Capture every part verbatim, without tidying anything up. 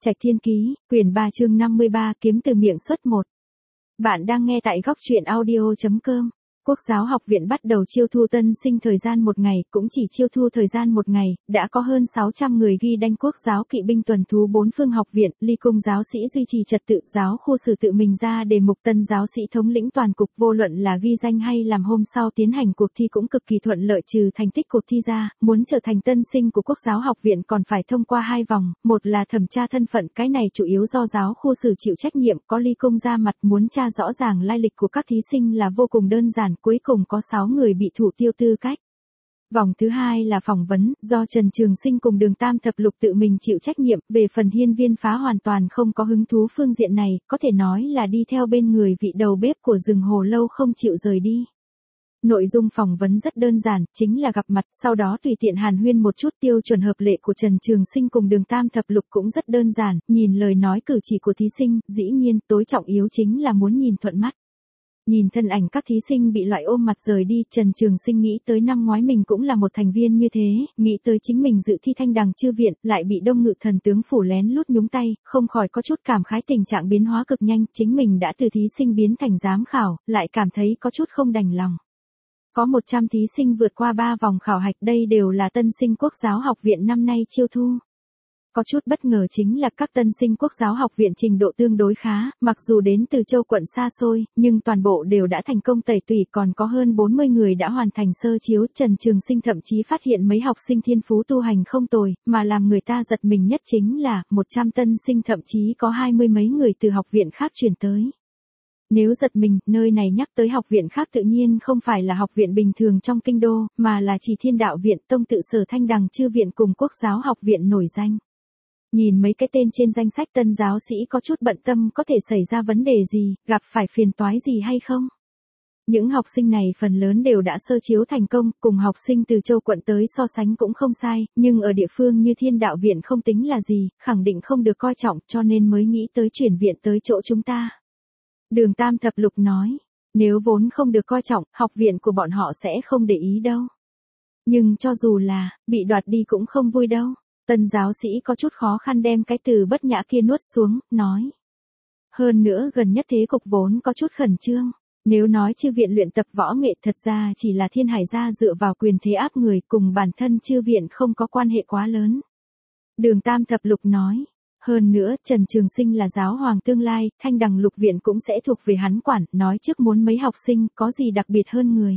Trạch Thiên Ký, quyển ba chương năm mươi ba, kiếm từ miệng xuất một. Bạn đang nghe tại góc truyện audio chấm com. Quốc giáo học viện bắt đầu chiêu thu tân sinh thời gian một ngày, cũng chỉ chiêu thu thời gian một ngày, đã có hơn sáu trăm người ghi đanh quốc giáo kỵ binh tuần thú bốn phương học viện, ly cung giáo sĩ duy trì trật tự, giáo khu sử tự mình ra đề mục, tân giáo sĩ thống lĩnh toàn cục, vô luận là ghi danh hay làm hôm sau tiến hành cuộc thi cũng cực kỳ thuận lợi, trừ thành tích cuộc thi ra, muốn trở thành tân sinh của quốc giáo học viện còn phải thông qua hai vòng, một là thẩm tra thân phận, cái này chủ yếu do giáo khu sử chịu trách nhiệm, có ly cung ra mặt, muốn tra rõ ràng lai lịch của các thí sinh là vô cùng đơn giản. Cuối cùng có sáu người bị thủ tiêu tư cách. Vòng thứ hai là phỏng vấn, do Trần Trường Sinh cùng Đường Tam Thập Lục tự mình chịu trách nhiệm, về phần Hiên Viên Phá hoàn toàn không có hứng thú phương diện này, có thể nói là đi theo bên người vị đầu bếp của rừng hồ lâu không chịu rời đi. Nội dung phỏng vấn rất đơn giản, chính là gặp mặt, sau đó tùy tiện hàn huyên một chút. Tiêu chuẩn hợp lệ của Trần Trường Sinh cùng Đường Tam Thập Lục cũng rất đơn giản, nhìn lời nói cử chỉ của thí sinh, dĩ nhiên, tối trọng yếu chính là muốn nhìn thuận mắt. Nhìn thân ảnh các thí sinh bị loại ôm mặt rời đi, Trần Trường Sinh nghĩ tới năm ngoái mình cũng là một thành viên như thế, nghĩ tới chính mình dự thi thanh đằng chư viện, lại bị Đông Ngự thần tướng phủ lén lút nhúng tay, không khỏi có chút cảm khái tình trạng biến hóa cực nhanh, chính mình đã từ thí sinh biến thành giám khảo, lại cảm thấy có chút không đành lòng. Có một trăm thí sinh vượt qua ba vòng khảo hạch, đây đều là tân sinh quốc giáo học viện năm nay chiêu thu. Có chút bất ngờ chính là các tân sinh quốc giáo học viện trình độ tương đối khá, mặc dù đến từ châu quận xa xôi, nhưng toàn bộ đều đã thành công tẩy tủy, còn có hơn bốn mươi người đã hoàn thành sơ chiếu. Trần Trường Sinh thậm chí phát hiện mấy học sinh thiên phú tu hành không tồi, mà làm người ta giật mình nhất chính là, một trăm tân sinh thậm chí có hai mươi mấy người từ học viện khác chuyển tới. Nếu giật mình, nơi này nhắc tới học viện khác tự nhiên không phải là học viện bình thường trong kinh đô, mà là chỉ Thiên Đạo Viện, Tông Tự Sở, Thanh Đằng Chư Viện cùng Quốc giáo học viện nổi danh. Nhìn mấy cái tên trên danh sách, tân giáo sĩ có chút bận tâm có thể xảy ra vấn đề gì, gặp phải phiền toái gì hay không. Những học sinh này phần lớn đều đã sơ chiếu thành công, cùng học sinh từ châu quận tới so sánh cũng không sai, nhưng ở địa phương như Thiên Đạo Viện không tính là gì, khẳng định không được coi trọng, cho nên mới nghĩ tới chuyển viện tới chỗ chúng ta. Đường Tam Thập Lục nói, nếu vốn không được coi trọng, học viện của bọn họ sẽ không để ý đâu. Nhưng cho dù là, bị đoạt đi cũng không vui đâu. Tân giáo sĩ có chút khó khăn đem cái từ bất nhã kia nuốt xuống, nói. Hơn nữa gần nhất thế cục vốn có chút khẩn trương. Nếu nói chư viện luyện tập võ nghệ thật ra chỉ là Thiên Hải gia dựa vào quyền thế áp người, cùng bản thân chư viện không có quan hệ quá lớn. Đường Tam Thập Lục nói. Hơn nữa, Trần Trường Sinh là giáo hoàng tương lai, Thanh Đằng Lục Viện cũng sẽ thuộc về hắn quản, nói trước muốn mấy học sinh, có gì đặc biệt hơn người.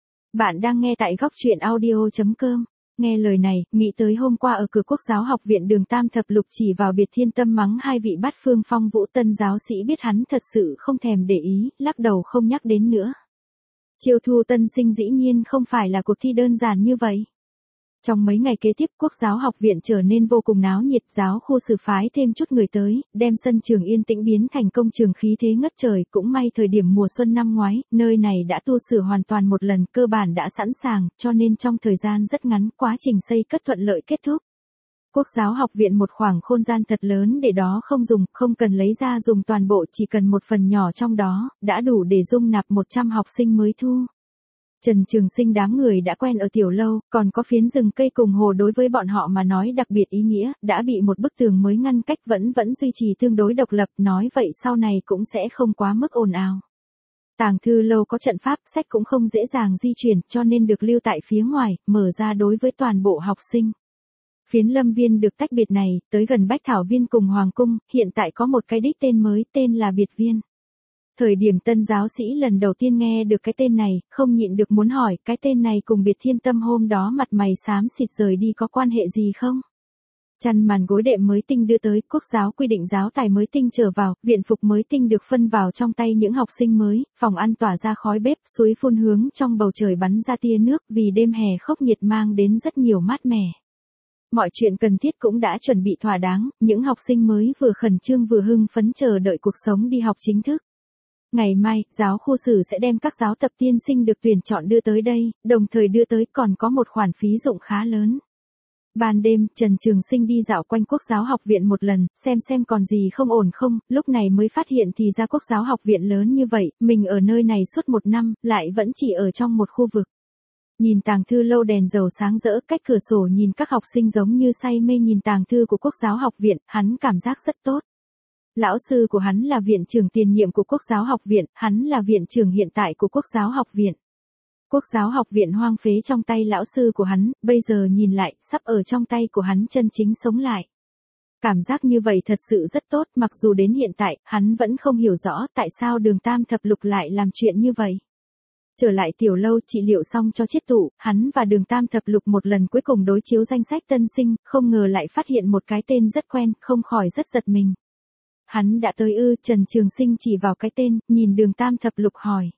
Bạn đang nghe tại góc truyện audio chấm com. Nghe lời này, nghĩ tới hôm qua ở cửa quốc giáo học viện, Đường Tam Thập Lục chỉ vào Biệt Thiên Tâm mắng hai vị bát phương phong vũ. Tân giáo sĩ biết hắn thật sự không thèm để ý, lắc đầu không nhắc đến nữa. Chiêu thu tân sinh dĩ nhiên không phải là cuộc thi đơn giản như vậy. Trong mấy ngày kế tiếp, quốc giáo học viện trở nên vô cùng náo nhiệt, giáo khu sử phái thêm chút người tới, đem sân trường yên tĩnh biến thành công trường khí thế ngất trời. Cũng may thời điểm mùa xuân năm ngoái, nơi này đã tu sửa hoàn toàn một lần, cơ bản đã sẵn sàng, cho nên trong thời gian rất ngắn, quá trình xây cất thuận lợi kết thúc. Quốc giáo học viện một khoảng không gian thật lớn để đó không dùng, không cần lấy ra dùng toàn bộ, chỉ cần một phần nhỏ trong đó, đã đủ để dung nạp một trăm học sinh mới thu. Trần Trường Sinh đám người đã quen ở tiểu lâu, còn có phiến rừng cây cùng hồ đối với bọn họ mà nói đặc biệt ý nghĩa, đã bị một bức tường mới ngăn cách, vẫn vẫn duy trì tương đối độc lập, nói vậy sau này cũng sẽ không quá mức ồn ào. Tàng thư lâu có trận pháp, sách cũng không dễ dàng di chuyển, cho nên được lưu tại phía ngoài, mở ra đối với toàn bộ học sinh. Phiến lâm viên được tách biệt này, tới gần Bách Thảo Viên cùng Hoàng Cung, hiện tại có một cái đích tên mới, tên là Biệt Viên. Thời điểm tân giáo sĩ lần đầu tiên nghe được cái tên này, không nhịn được muốn hỏi, cái tên này cùng Biệt Thiên Tâm hôm đó mặt mày xám xịt rời đi có quan hệ gì không? Chăn màn gối đệm mới tinh đưa tới, quốc giáo quy định giáo tài mới tinh trở vào, viện phục mới tinh được phân vào trong tay những học sinh mới, phòng ăn tỏa ra khói bếp, suối phun hướng trong bầu trời bắn ra tia nước, vì đêm hè khốc nhiệt mang đến rất nhiều mát mẻ. Mọi chuyện cần thiết cũng đã chuẩn bị thỏa đáng, những học sinh mới vừa khẩn trương vừa hưng phấn chờ đợi cuộc sống đi học chính thức. Ngày mai, giáo khu sử sẽ đem các giáo tập tiên sinh được tuyển chọn đưa tới đây, đồng thời đưa tới còn có một khoản phí dụng khá lớn. Ban đêm, Trần Trường Sinh đi dạo quanh quốc giáo học viện một lần, xem xem còn gì không ổn không, lúc này mới phát hiện thì ra quốc giáo học viện lớn như vậy, mình ở nơi này suốt một năm, lại vẫn chỉ ở trong một khu vực. Nhìn tàng thư lâu đèn dầu sáng rỡ, cách cửa sổ nhìn các học sinh giống như say mê nhìn tàng thư của Quốc giáo học viện, hắn cảm giác rất tốt. Lão sư của hắn là viện trưởng tiền nhiệm của Quốc giáo học viện, hắn là viện trưởng hiện tại của Quốc giáo học viện. Quốc giáo học viện hoang phế trong tay lão sư của hắn, bây giờ nhìn lại, sắp ở trong tay của hắn chân chính sống lại. Cảm giác như vậy thật sự rất tốt, mặc dù đến hiện tại, hắn vẫn không hiểu rõ tại sao Đường Tam Thập Lục lại làm chuyện như vậy. Trở lại tiểu lâu trị liệu xong cho Chiết Tụ, hắn và Đường Tam Thập Lục một lần cuối cùng đối chiếu danh sách tân sinh, không ngờ lại phát hiện một cái tên rất quen, không khỏi rất giật mình. Hắn đã tới ư? Trần Trường Sinh chỉ vào cái tên, nhìn Đường Tam Thập Lục hỏi.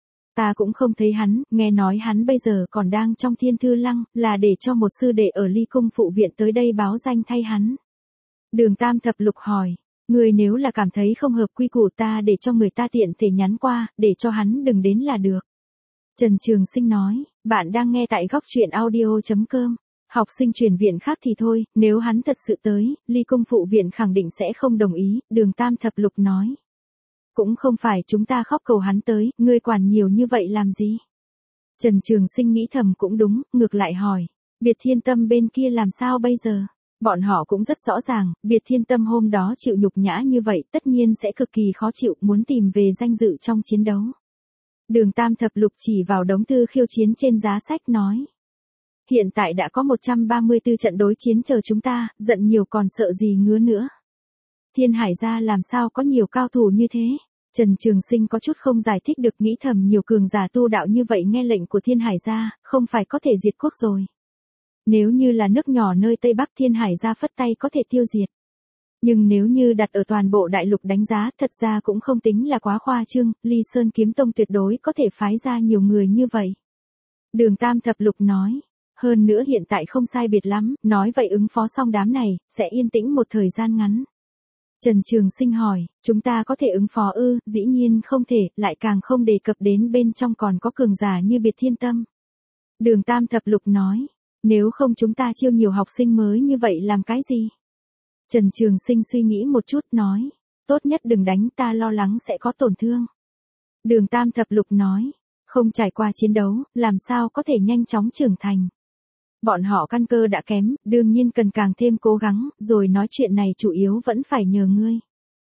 Ta cũng không thấy hắn, nghe nói hắn bây giờ còn đang trong Thiên Thư Lăng, là để cho một sư đệ ở Ly Cung phụ viện tới đây báo danh thay hắn. Đường Tam Thập Lục hỏi, người nếu là cảm thấy không hợp quy củ ta để cho người ta tiện thể nhắn qua, để cho hắn đừng đến là được. Trần Trường Sinh nói, bạn đang nghe tại góc truyện audio chấm com. Học sinh chuyển viện khác thì thôi, nếu hắn thật sự tới, Ly Cung phụ viện khẳng định sẽ không đồng ý, Đường Tam Thập Lục nói. Cũng không phải chúng ta khóc cầu hắn tới, ngươi quản nhiều như vậy làm gì? Trần Trường Sinh nghĩ thầm cũng đúng, ngược lại hỏi, Biệt Thiên Tâm bên kia làm sao bây giờ? Bọn họ cũng rất rõ ràng, Biệt Thiên Tâm hôm đó chịu nhục nhã như vậy tất nhiên sẽ cực kỳ khó chịu, muốn tìm về danh dự trong chiến đấu. Đường Tam Thập Lục chỉ vào đống thư khiêu chiến trên giá sách nói. Hiện tại đã có một trăm ba mươi tư trận đối chiến chờ chúng ta, giận nhiều còn sợ gì ngứa nữa. Thiên Hải gia làm sao có nhiều cao thủ như thế? Trần Trường Sinh có chút không giải thích được, nghĩ thầm nhiều cường giả tu đạo như vậy nghe lệnh của Thiên Hải gia, không phải có thể diệt quốc rồi. Nếu như là nước nhỏ nơi Tây Bắc Thiên Hải gia phất tay có thể tiêu diệt. Nhưng nếu như đặt ở toàn bộ đại lục đánh giá, thật ra cũng không tính là quá khoa trương, Ly Sơn Kiếm Tông tuyệt đối có thể phái ra nhiều người như vậy. Đường Tam Thập Lục nói, hơn nữa hiện tại không sai biệt lắm, nói vậy ứng phó xong đám này, sẽ yên tĩnh một thời gian ngắn. Trần Trường Sinh hỏi, chúng ta có thể ứng phó ư? Dĩ nhiên không thể, lại càng không đề cập đến bên trong còn có cường giả như Biệt Thiên Tâm. Đường Tam Thập Lục nói, nếu không chúng ta chiêu nhiều học sinh mới như vậy làm cái gì? Trần Trường Sinh suy nghĩ một chút nói, tốt nhất đừng đánh, ta lo lắng sẽ có tổn thương. Đường Tam Thập Lục nói, không trải qua chiến đấu, làm sao có thể nhanh chóng trưởng thành. Bọn họ căn cơ đã kém, đương nhiên cần càng thêm cố gắng, rồi nói chuyện này chủ yếu vẫn phải nhờ ngươi.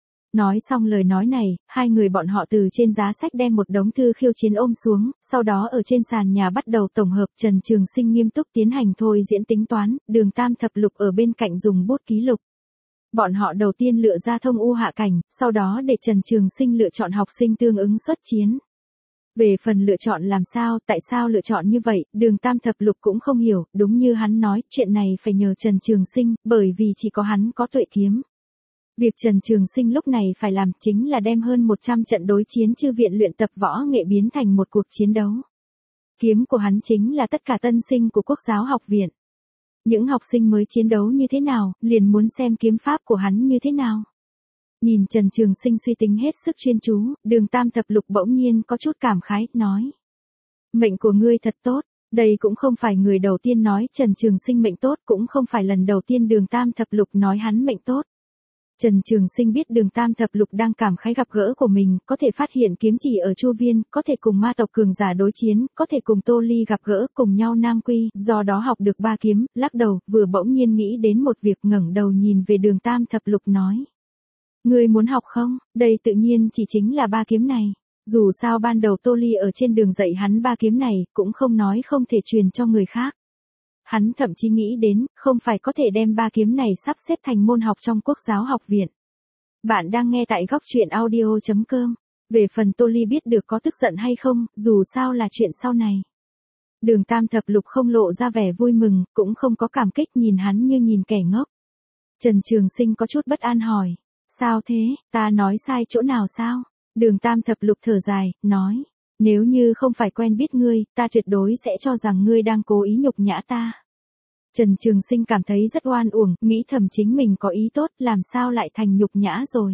Nói xong lời nói này, hai người bọn họ từ trên giá sách đem một đống thư khiêu chiến ôm xuống, sau đó ở trên sàn nhà bắt đầu tổng hợp. Trần Trường Sinh nghiêm túc tiến hành thôi diễn tính toán, Đường Tam Thập Lục ở bên cạnh dùng bút ký lục. Bọn họ đầu tiên lựa ra thông u hạ cảnh, sau đó để Trần Trường Sinh lựa chọn học sinh tương ứng xuất chiến. Về phần lựa chọn làm sao, tại sao lựa chọn như vậy, Đường Tam Thập Lục cũng không hiểu, đúng như hắn nói, chuyện này phải nhờ Trần Trường Sinh, bởi vì chỉ có hắn có tuệ kiếm. Việc Trần Trường Sinh lúc này phải làm chính là đem hơn một trăm trận đối chiến chư viện luyện tập võ nghệ biến thành một cuộc chiến đấu. Kiếm của hắn chính là tất cả tân sinh của Quốc giáo học viện. Những học sinh mới chiến đấu như thế nào, liền muốn xem kiếm pháp của hắn như thế nào. Nhìn Trần Trường Sinh suy tính hết sức chuyên chú, Đường Tam Thập Lục bỗng nhiên có chút cảm khái, nói. Mệnh của ngươi thật tốt, đây cũng không phải người đầu tiên nói Trần Trường Sinh mệnh tốt, cũng không phải lần đầu tiên Đường Tam Thập Lục nói hắn mệnh tốt. Trần Trường Sinh biết Đường Tam Thập Lục đang cảm khái gặp gỡ của mình, có thể phát hiện kiếm chỉ ở Chu Viên, có thể cùng ma tộc cường giả đối chiến, có thể cùng Tô Ly gặp gỡ cùng nhau Nam Quy, do đó học được ba kiếm, lắc đầu, vừa bỗng nhiên nghĩ đến một việc, ngẩng đầu nhìn về Đường Tam Thập Lục nói. Ngươi muốn học không? Đây tự nhiên chỉ chính là ba kiếm này. Dù sao ban đầu Tô Ly ở trên đường dạy hắn ba kiếm này, cũng không nói không thể truyền cho người khác. Hắn thậm chí nghĩ đến, không phải có thể đem ba kiếm này sắp xếp thành môn học trong Quốc giáo học viện. Bạn đang nghe tại góc truyện audio chấm com. Về phần Tô Ly biết được có tức giận hay không, dù sao là chuyện sau này. Đường Tam Thập Lục không lộ ra vẻ vui mừng, cũng không có cảm kích, nhìn hắn như nhìn kẻ ngốc. Trần Trường Sinh có chút bất an hỏi. Sao thế, ta nói sai chỗ nào sao? Đường Tam Thập Lục thở dài, nói. Nếu như không phải quen biết ngươi, ta tuyệt đối sẽ cho rằng ngươi đang cố ý nhục nhã ta. Trần Trường Sinh cảm thấy rất oan uổng, nghĩ thầm chính mình có ý tốt, làm sao lại thành nhục nhã rồi.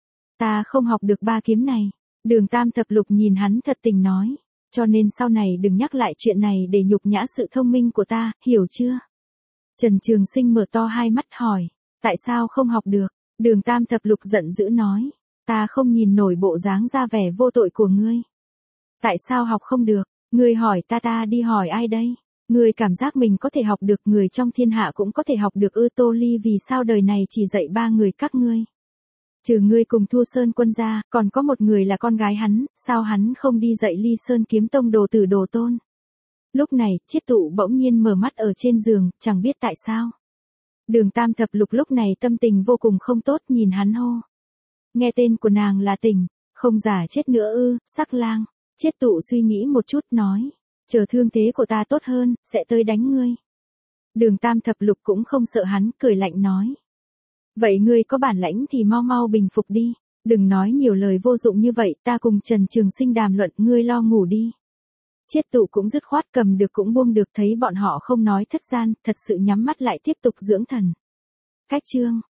Ta không học được ba kiếm này. Đường Tam Thập Lục nhìn hắn thật tình nói. Cho nên sau này đừng nhắc lại chuyện này để nhục nhã sự thông minh của ta, hiểu chưa? Trần Trường Sinh mở to hai mắt hỏi. Tại sao không học được? Đường Tam Thập Lục giận dữ nói. Ta không nhìn nổi bộ dáng ra vẻ vô tội của ngươi. Tại sao học không được? Ngươi hỏi ta ta đi hỏi ai đây? Ngươi cảm giác mình có thể học được, người trong thiên hạ cũng có thể học được ư? Tô Ly vì sao đời này chỉ dạy ba người các ngươi? Trừ ngươi cùng Thu Sơn Quân ra, còn có một người là con gái hắn, sao hắn không đi dạy Ly Sơn Kiếm Tông đồ tử đồ tôn? Lúc này, Chiết Tụ bỗng nhiên mở mắt ở trên giường, chẳng biết tại sao. Đường Tam Thập Lục lúc này tâm tình vô cùng không tốt, nhìn hắn hô. Nghe tên của nàng là Tình, không giả chết nữa ư? Sắc Lang. Chiết Tụ suy nghĩ một chút nói, chờ thương thế của ta tốt hơn, sẽ tới đánh ngươi. Đường Tam Thập Lục cũng không sợ hắn, cười lạnh nói. Vậy ngươi có bản lãnh thì mau mau bình phục đi, đừng nói nhiều lời vô dụng như vậy, ta cùng Trần Trường Sinh đàm luận, ngươi lo ngủ đi. Chiết Tụ cũng dứt khoát, cầm được cũng buông được, thấy bọn họ không nói thất gian, thật sự nhắm mắt lại tiếp tục dưỡng thần. Cách chương